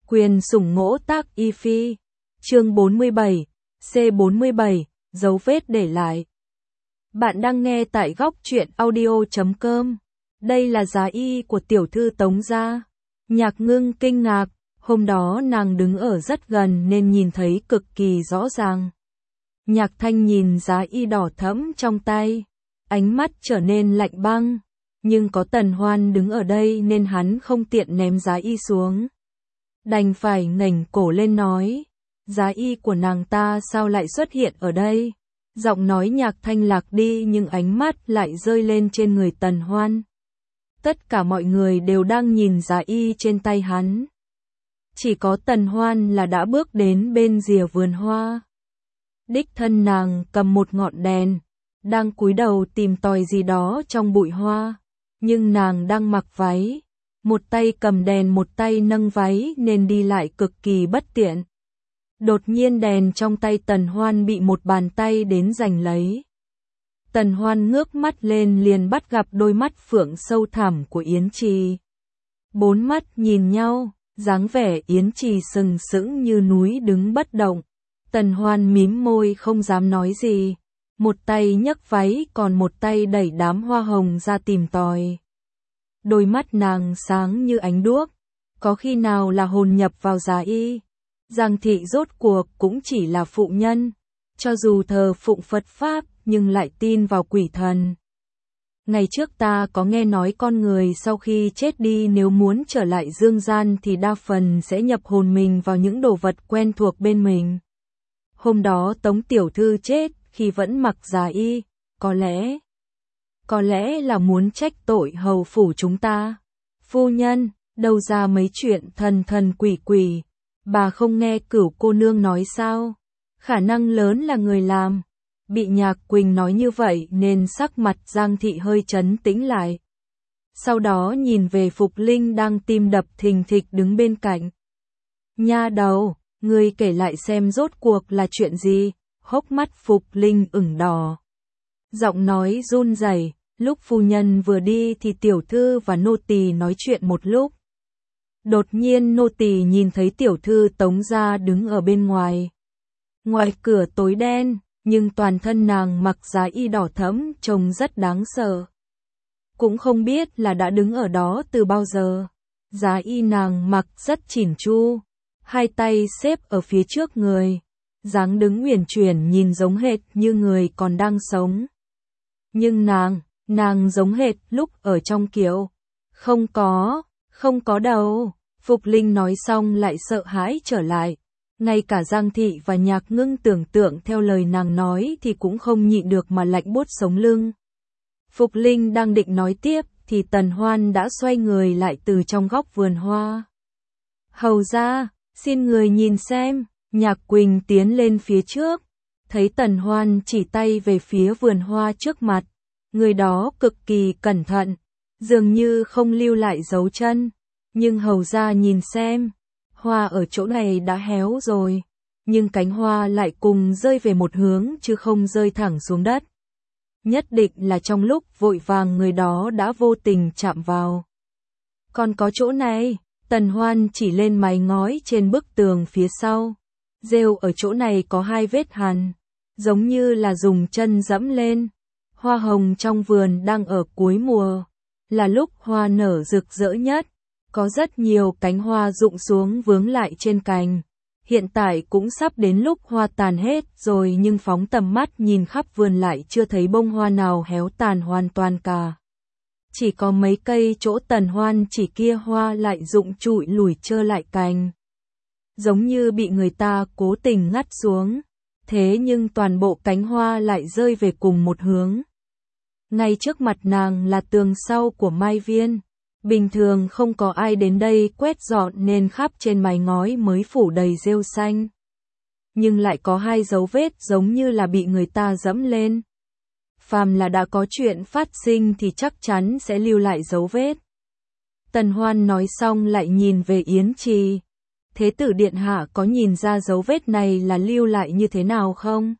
Quyền sủng ngỗ tác y phi. Chương 47, C47, dấu vết để lại. Bạn đang nghe tại góc truyện audio.com. Đây là giá y của tiểu thư Tống gia. Nhạc Ngưng kinh ngạc, hôm đó nàng đứng ở rất gần nên nhìn thấy cực kỳ rõ ràng. Nhạc Thanh nhìn giá y đỏ thẫm trong tay, ánh mắt trở nên lạnh băng, nhưng có Tần Hoan đứng ở đây nên hắn không tiện ném giá y xuống. Đành phải ngẩng cổ lên nói, giá y của nàng ta sao lại xuất hiện ở đây? Giọng nói Nhạc Thanh lạc đi nhưng ánh mắt lại rơi lên trên người Tần Hoan. Tất cả mọi người đều đang nhìn giá y trên tay hắn. Chỉ có Tần Hoan là đã bước đến bên rìa vườn hoa. Đích thân nàng cầm một ngọn đèn, đang cúi đầu tìm tòi gì đó trong bụi hoa. Nhưng nàng đang mặc váy, một tay cầm đèn một tay nâng váy nên đi lại cực kỳ bất tiện. Đột nhiên đèn trong tay Tần Hoan bị một bàn tay đến giành lấy. Tần Hoan ngước mắt lên liền bắt gặp đôi mắt phượng sâu thẳm của Yến Trì. Bốn mắt nhìn nhau, dáng vẻ Yến Trì sừng sững như núi đứng bất động. Tần Hoan mím môi không dám nói gì, một tay nhấc váy còn một tay đẩy đám hoa hồng ra tìm tòi. Đôi mắt nàng sáng như ánh đuốc, có khi nào là hồn nhập vào giá y. Giang thị rốt cuộc cũng chỉ là phụ nhân, cho dù thờ phụng Phật Pháp nhưng lại tin vào quỷ thần. Ngày trước ta có nghe nói con người sau khi chết đi nếu muốn trở lại dương gian thì đa phần sẽ nhập hồn mình vào những đồ vật quen thuộc bên mình. Hôm đó Tống tiểu thư chết khi vẫn mặc giá y, có lẽ là muốn trách tội hầu phủ chúng ta. Phu nhân, đâu ra mấy chuyện thần thần quỷ quỷ, bà không nghe Cửu cô nương nói sao? Khả năng lớn là người làm. Bị Nhạc Quỳnh nói như vậy nên sắc mặt Giang thị hơi trấn tĩnh lại. Sau đó nhìn về Phục Linh đang tim đập thình thịch đứng bên cạnh. Nha đầu, ngươi kể lại xem rốt cuộc là chuyện gì? Hốc mắt Phục Linh ửng đỏ. Giọng nói run rẩy. Lúc phu nhân vừa đi thì tiểu thư và nô tỳ nói chuyện một lúc. Đột nhiên nô tỳ nhìn thấy tiểu thư Tống gia đứng ở bên ngoài. Ngoài cửa tối đen, nhưng toàn thân nàng mặc giá y đỏ thẫm trông rất đáng sợ. Cũng không biết là đã đứng ở đó từ bao giờ. Giá y nàng mặc rất chỉn chu, hai tay xếp ở phía trước người, dáng đứng uyển chuyển nhìn giống hệt như người còn đang sống. Nhưng nàng giống hệt lúc ở trong kiệu. Không có đâu. Phục Linh nói xong lại sợ hãi trở lại. Ngay cả Giang thị và Nhạc Ngưng tưởng tượng theo lời nàng nói thì cũng không nhịn được mà lạnh buốt sống lưng. Phục Linh đang định nói tiếp thì Tần Hoan đã xoay người lại từ trong góc vườn hoa. Hầu ra, xin người nhìn xem. Nhạc Quỳnh tiến lên phía trước, thấy Tần Hoan chỉ tay về phía vườn hoa trước mặt. Người đó cực kỳ cẩn thận, dường như không lưu lại dấu chân. Nhưng hầu ra nhìn xem, hoa ở chỗ này đã héo rồi, nhưng cánh hoa lại cùng rơi về một hướng chứ không rơi thẳng xuống đất. Nhất định là trong lúc vội vàng người đó đã vô tình chạm vào. Còn có chỗ này, Tần Hoan chỉ lên mái ngói trên bức tường phía sau. Rêu ở chỗ này có hai vết hằn, giống như là dùng chân dẫm lên. Hoa hồng trong vườn đang ở cuối mùa, là lúc hoa nở rực rỡ nhất. Có rất nhiều cánh hoa rụng xuống vướng lại trên cành. Hiện tại cũng sắp đến lúc hoa tàn hết rồi nhưng phóng tầm mắt nhìn khắp vườn lại chưa thấy bông hoa nào héo tàn hoàn toàn cả. Chỉ có mấy cây chỗ Tần Hoan chỉ kia hoa lại rụng trụi lủi trơ lại cành. Giống như bị người ta cố tình ngắt xuống. Thế nhưng toàn bộ cánh hoa lại rơi về cùng một hướng. Ngay trước mặt nàng là tường sau của Mai Viên. Bình thường không có ai đến đây quét dọn nên khắp trên mái ngói mới phủ đầy rêu xanh. Nhưng lại có hai dấu vết giống như là bị người ta dẫm lên. Phàm là đã có chuyện phát sinh thì chắc chắn sẽ lưu lại dấu vết. Tần Hoan nói xong lại nhìn về Yến Trì. Thế tử điện hạ có nhìn ra dấu vết này là lưu lại như thế nào không?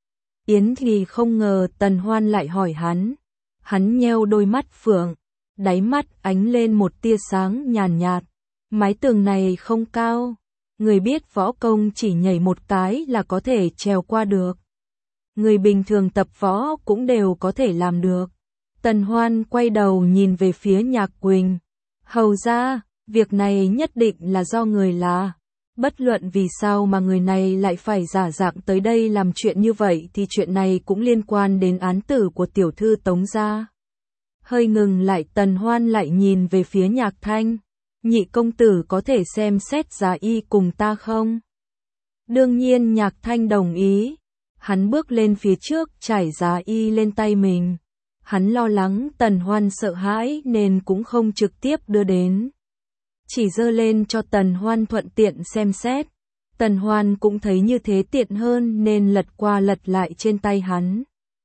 Yến Trì không ngờ Tần Hoan lại hỏi hắn. Hắn nheo đôi mắt phượng. Đáy mắt ánh lên một tia sáng nhàn nhạt. Mái tường này không cao, Người biết võ công chỉ nhảy một cái là có thể trèo qua được. Người bình thường tập võ cũng đều có thể làm được. Tần Hoan quay đầu nhìn về phía Nhạc Quỳnh. Hầu ra, việc này nhất định là do người là. Bất luận vì sao mà người này lại phải giả dạng tới đây làm chuyện như vậy thì chuyện này cũng liên quan đến án tử của tiểu thư Tống gia. Hơi ngừng lại, Tần Hoan lại nhìn về phía Nhạc Thanh. Nhị công tử có thể xem xét giá y cùng ta không? Đương nhiên Nhạc Thanh đồng ý. Hắn bước lên phía trước trải giá y lên tay mình. Hắn lo lắng Tần Hoan sợ hãi nên cũng không trực tiếp đưa đến. Chỉ giơ lên cho Tần Hoan thuận tiện xem xét. Tần Hoan cũng thấy như thế tiện hơn nên lật qua lật lại trên tay hắn.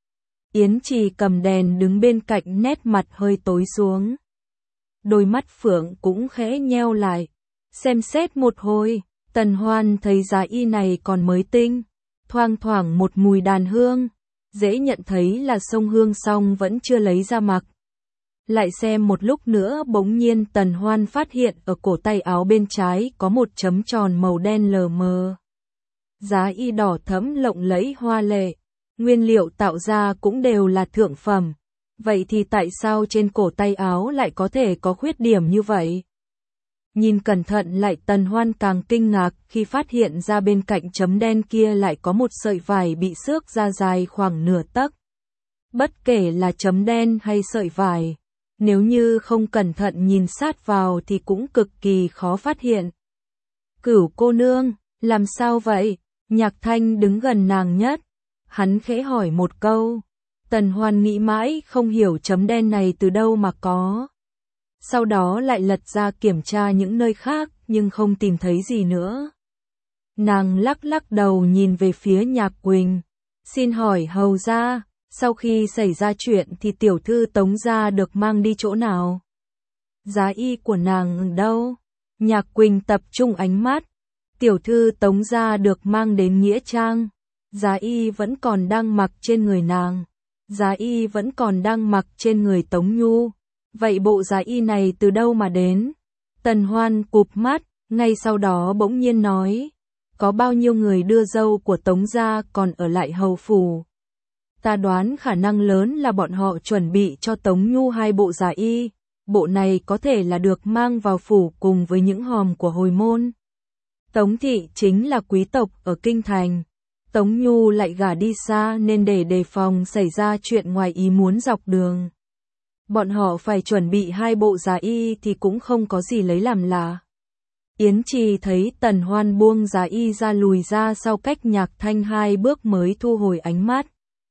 Yến Trì cầm đèn đứng bên cạnh, nét mặt hơi tối xuống. Đôi mắt phượng cũng khẽ nheo lại. Xem xét một hồi, Tần Hoan thấy giá y này còn mới tinh. Thoang thoảng một mùi đàn hương. Dễ nhận thấy là xông hương xong vẫn chưa lấy ra mặc. Lại xem một lúc nữa bỗng nhiên Tần Hoan phát hiện ở cổ tay áo bên trái có một chấm tròn màu đen lờ mờ. Giá y đỏ thẫm lộng lẫy hoa lệ. Nguyên liệu tạo ra cũng đều là thượng phẩm. Vậy thì tại sao trên cổ tay áo lại có thể có khuyết điểm như vậy? Nhìn cẩn thận lại, Tần Hoan càng kinh ngạc khi phát hiện ra bên cạnh chấm đen kia lại có một sợi vải bị xước ra dài khoảng nửa tấc. Bất kể là chấm đen hay sợi vải, nếu như không cẩn thận nhìn sát vào thì cũng cực kỳ khó phát hiện. Cửu cô nương, làm sao vậy? Nhạc Thanh đứng gần nàng nhất. Hắn khẽ hỏi một câu. Tần Hoan nghĩ mãi không hiểu chấm đen này từ đâu mà có. Sau đó lại lật ra kiểm tra những nơi khác nhưng không tìm thấy gì nữa. Nàng lắc lắc đầu nhìn về phía Nhạc Quỳnh. Xin hỏi hầu gia, sau khi xảy ra chuyện thì tiểu thư Tống gia được mang đi chỗ nào? Giá y của nàng đâu? Nhạc Quỳnh tập trung ánh mắt. Tiểu thư Tống gia được mang đến Nghĩa Trang. Giá y vẫn còn đang mặc trên người nàng. Giá y vẫn còn đang mặc trên người Tống Nhu. Vậy bộ giá y này từ đâu mà đến? Tần Hoan cụp mắt, ngay sau đó bỗng nhiên nói. Có bao nhiêu người đưa dâu của Tống gia còn ở lại hầu phủ? Ta đoán khả năng lớn là bọn họ chuẩn bị cho Tống Nhu 2 bộ giá y. Bộ này có thể là được mang vào phủ cùng với những hòm của hồi môn. Tống thị chính là quý tộc ở kinh thành. Tống Nhu lại gả đi xa nên để đề phòng xảy ra chuyện ngoài ý muốn dọc đường. Bọn họ phải chuẩn bị 2 bộ giá y thì cũng không có gì lấy làm lạ. Yến Trì thấy Tần Hoan buông giá y ra lùi ra sau cách Nhạc Thanh 2 bước mới thu hồi ánh mắt.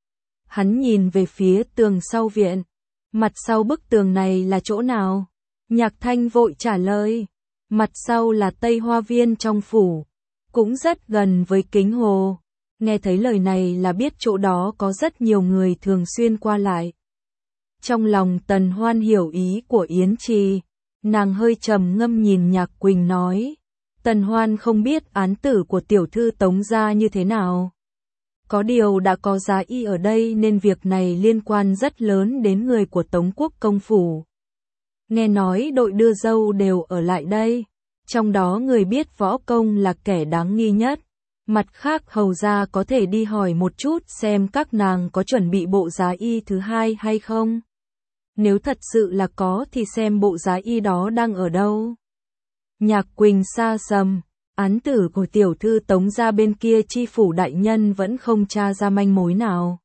Hắn nhìn về phía tường sau viện. Mặt sau bức tường này là chỗ nào? Nhạc Thanh vội trả lời. Mặt sau là Tây Hoa Viên trong phủ. Cũng rất gần với Kính Hồ. Nghe thấy lời này là biết chỗ đó có rất nhiều người thường xuyên qua lại. Trong lòng Tần Hoan hiểu ý của Yến Trì. Nàng hơi trầm ngâm nhìn Nhạc Quỳnh nói. Tần Hoan không biết án tử của tiểu thư Tống gia như thế nào. Có điều đã có giá y ở đây nên việc này liên quan rất lớn đến người của Tống quốc công phủ. Nghe nói đội đưa dâu đều ở lại đây. Trong đó người biết võ công là kẻ đáng nghi nhất. Mặt khác hầu gia có thể đi hỏi một chút xem các nàng có chuẩn bị bộ giá y thứ 2 hay không. Nếu thật sự là có thì xem bộ giá y đó đang ở đâu. Nhạc Quỳnh xa sầm. Án tử của tiểu thư Tống gia bên kia chi phủ đại nhân vẫn không tra ra manh mối nào.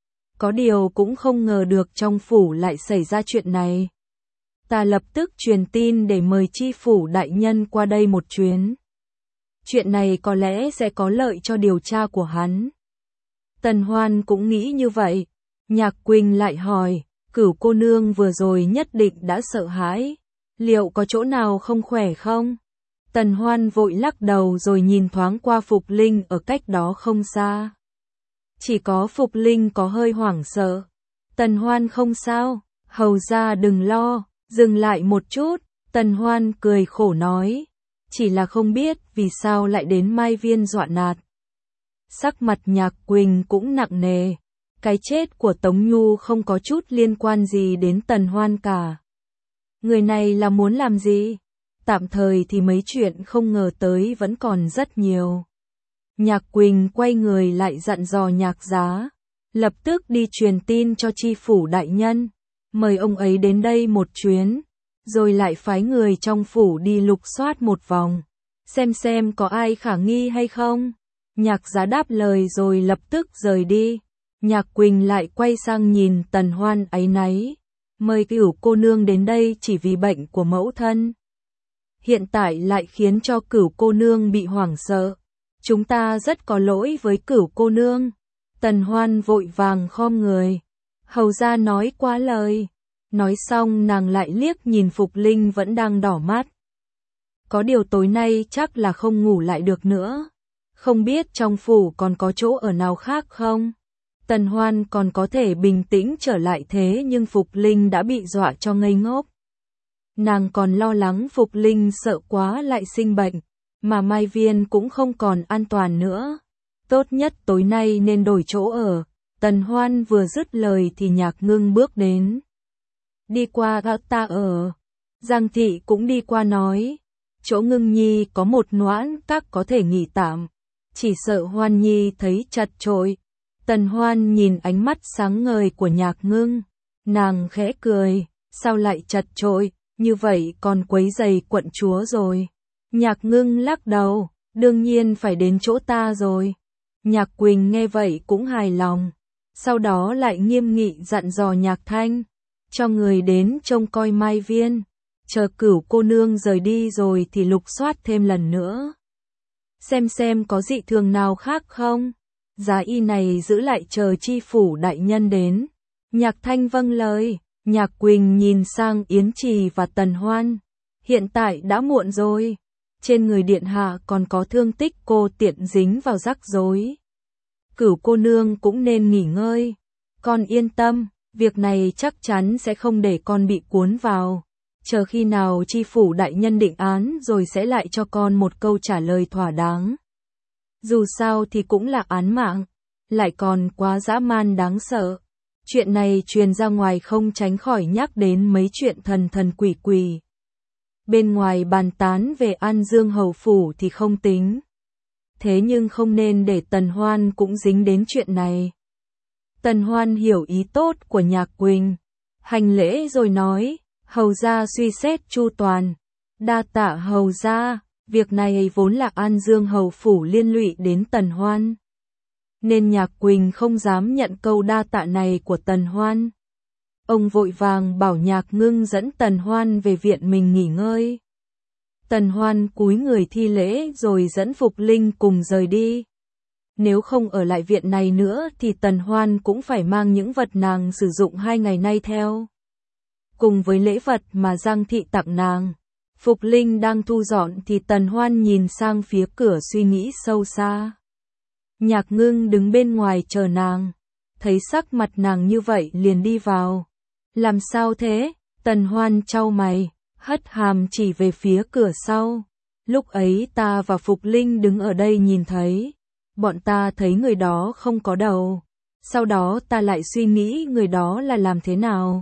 Có điều cũng không ngờ được trong phủ lại xảy ra chuyện này. Ta lập tức truyền tin để mời chi phủ đại nhân qua đây một chuyến. Chuyện này có lẽ sẽ có lợi cho điều tra của hắn. Tần Hoan cũng nghĩ như vậy. Nhạc Quỳnh lại hỏi, Cửu cô nương vừa rồi nhất định đã sợ hãi. Liệu có chỗ nào không khỏe không? Tần Hoan vội lắc đầu rồi nhìn thoáng qua Phục Linh ở cách đó không xa. Chỉ có Phục Linh có hơi hoảng sợ. Tần Hoan không sao, hầu gia đừng lo. Dừng lại một chút, Tần Hoan cười khổ nói. Chỉ là không biết vì sao lại đến Mai Viên dọa nạt. Sắc mặt Nhạc Quỳnh cũng nặng nề. Cái chết của Tống Nhu không có chút liên quan gì đến Tần Hoan cả. Người này là muốn làm gì? tạm thời thì mấy chuyện không ngờ tới vẫn còn rất nhiều. Nhạc Quỳnh quay người lại dặn dò Nhạc Giá, lập tức đi truyền tin cho tri phủ đại nhân, mời ông ấy đến đây một chuyến, rồi lại phái người trong phủ đi lục soát một vòng, xem có ai khả nghi hay không. Nhạc Giá đáp lời rồi lập tức rời đi. Nhạc Quỳnh lại quay sang nhìn Tần Hoan áy náy, mời Cửu cô nương đến đây chỉ vì bệnh của mẫu thân. Hiện tại lại khiến cho Cửu cô nương bị hoảng sợ. Chúng ta rất có lỗi với Cửu cô nương. Tần Hoan vội vàng khom người. Hầu gia nói quá lời. Nói xong nàng lại liếc nhìn Phục Linh vẫn đang đỏ mắt. Có điều tối nay chắc là không ngủ lại được nữa. Không biết trong phủ còn có chỗ ở nào khác không? Tần Hoan còn có thể bình tĩnh trở lại thế nhưng Phục Linh đã bị dọa cho ngây ngốc. Nàng còn lo lắng Phục Linh sợ quá lại sinh bệnh, mà Mai Viên cũng không còn an toàn nữa. Tốt nhất tối nay nên đổi chỗ ở. Tần Hoan vừa dứt lời thì Nhạc Ngưng bước đến. Đi qua gã ta ở. Giang Thị cũng đi qua nói. Chỗ Ngưng Nhi có một noãn các có thể nghỉ tạm. Chỉ sợ Hoan Nhi thấy chật chội. Tần Hoan nhìn ánh mắt sáng ngời của Nhạc Ngưng. Nàng khẽ cười. Sao lại chật chội, như vậy còn quấy rầy quận chúa rồi. Nhạc Ngưng lắc đầu. Đương nhiên phải đến chỗ ta rồi. Nhạc Quỳnh nghe vậy cũng hài lòng. Sau đó lại nghiêm nghị dặn dò Nhạc Thanh. Cho người đến trông coi Mai Viên. Chờ Cửu cô nương rời đi rồi thì lục soát thêm lần nữa. Xem có dị thường nào khác không. Giá y này giữ lại chờ tri phủ đại nhân đến. Nhạc Thanh vâng lời. Nhạc Quỳnh nhìn sang Yến Trì và Tần Hoan. Hiện tại đã muộn rồi. Trên người điện hạ còn có thương tích, cô tiện dính vào rắc rối. Cửu cô nương cũng nên nghỉ ngơi. Con yên tâm, việc này chắc chắn sẽ không để con bị cuốn vào. Chờ khi nào tri phủ đại nhân định án rồi sẽ lại cho con một câu trả lời thỏa đáng. Dù sao thì cũng là án mạng, lại còn quá dã man đáng sợ. Chuyện này truyền ra ngoài không tránh khỏi nhắc đến mấy chuyện thần quỷ quỷ. Bên ngoài bàn tán về An Dương hầu phủ thì không tính. Thế nhưng không nên để Tần Hoan cũng dính đến chuyện này. Tần Hoan hiểu ý tốt của Nhạc Quỳnh, hành lễ rồi nói, hầu gia suy xét chu toàn. Đa tạ hầu gia, việc này vốn là An Dương hầu phủ liên lụy đến Tần Hoan. Nên Nhạc Quỳnh không dám nhận câu đa tạ này của Tần Hoan. Ông vội vàng bảo Nhạc Ngưng dẫn Tần Hoan về viện mình nghỉ ngơi. Tần Hoan cúi người thi lễ rồi dẫn Phục Linh cùng rời đi. Nếu không ở lại viện này nữa thì Tần Hoan cũng phải mang những vật nàng sử dụng 2 ngày nay theo. Cùng với lễ vật mà Giang Thị tặng nàng, Phục Linh đang thu dọn thì Tần Hoan nhìn sang phía cửa suy nghĩ sâu xa. Nhạc Ngưng đứng bên ngoài chờ nàng, thấy sắc mặt nàng như vậy liền đi vào. Làm sao thế? Tần Hoan chau mày, hất hàm chỉ về phía cửa sau. Lúc ấy ta và Phục Linh đứng ở đây nhìn thấy. Bọn ta thấy người đó không có đầu. Sau đó ta lại suy nghĩ người đó là làm thế nào.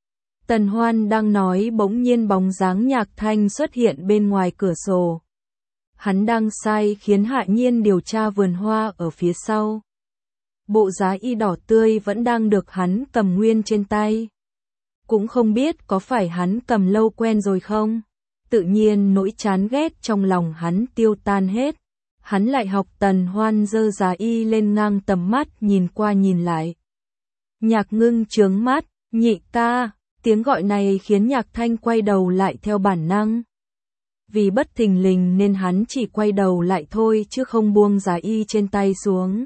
Tần Hoan đang nói bỗng nhiên bóng dáng Nhạc Thanh xuất hiện bên ngoài cửa sổ. Hắn đang sai khiến Hạ Nhiên điều tra vườn hoa ở phía sau. Bộ giá y đỏ tươi vẫn đang được hắn cầm nguyên trên tay. Cũng không biết có phải hắn cầm lâu quen rồi không. Tự nhiên nỗi chán ghét trong lòng hắn tiêu tan hết. Hắn lại học Tần Hoan giơ giá y lên ngang tầm mắt nhìn qua nhìn lại. Nhạc Ngưng trướng mắt, nhị ca, tiếng gọi này khiến Nhạc Thanh quay đầu lại theo bản năng. Vì bất thình lình nên hắn chỉ quay đầu lại thôi chứ không buông giá y trên tay xuống.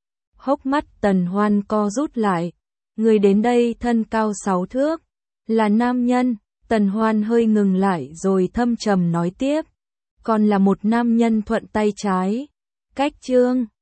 Hốc mắt Tần Hoan co rút lại. Người đến đây thân cao 6 thước. Là nam nhân. Tần Hoan hơi ngừng lại rồi thâm trầm nói tiếp. Còn là một nam nhân thuận tay trái. Cách Trương.